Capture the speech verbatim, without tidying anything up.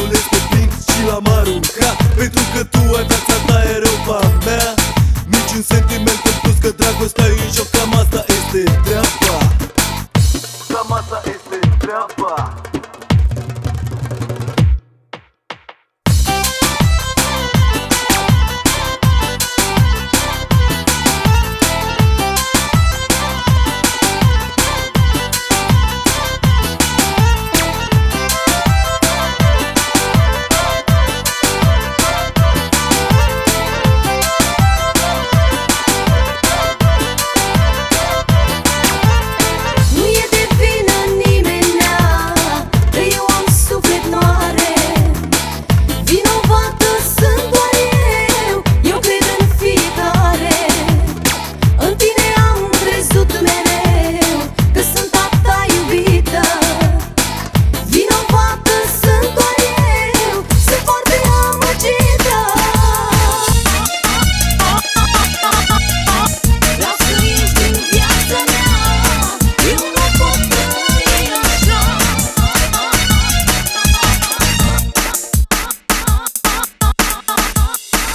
Totul este prins și l-am aruncat, pentru că tu ai viața ta, e rău a mea. Niciun sentiment în plus, că dragostea e în joc. Cam asta este treaba. Cam asta este treaba.